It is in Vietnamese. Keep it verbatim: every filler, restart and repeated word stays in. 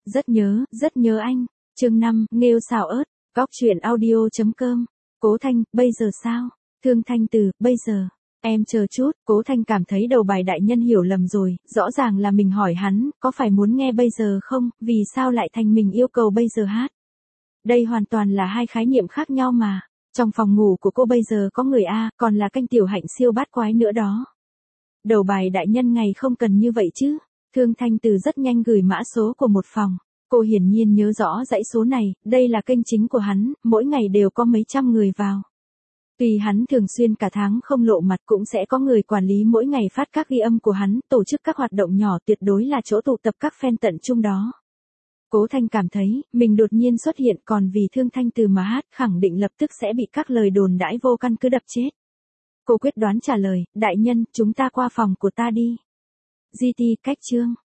Rất nhớ, rất nhớ anh. Chương năm, nghêu xào ớt. Cóc truyện audio chấm com. Cố Thanh, bây giờ sao? Thương Thanh Từ, bây giờ. Em chờ chút, Cố Thanh cảm thấy đầu bài đại nhân hiểu lầm rồi, rõ ràng là mình hỏi hắn, có phải muốn nghe bây giờ không, vì sao lại thành mình yêu cầu bây giờ hát? Đây hoàn toàn là hai khái niệm khác nhau mà. Trong phòng ngủ của cô bây giờ có người A, còn là canh tiểu hạnh siêu bát quái nữa đó. Đầu bài đại nhân ngày không cần như vậy chứ. Thương Thanh Từ rất nhanh gửi mã số của một phòng. Cô hiển nhiên nhớ rõ dãy số này, đây là kênh chính của hắn, mỗi ngày đều có mấy trăm người vào. Tuy hắn thường xuyên cả tháng không lộ mặt cũng sẽ có người quản lý mỗi ngày phát các ghi âm của hắn, tổ chức các hoạt động nhỏ, tuyệt đối là chỗ tụ tập các fan tận chung đó. Cố Thanh cảm thấy, mình đột nhiên xuất hiện, còn vì Thương Thanh Từ mà hát, khẳng định lập tức sẽ bị các lời đồn đãi vô căn cứ đập chết. Cô quyết đoán trả lời, đại nhân, chúng ta qua phòng của ta đi. giê tê, cách chương.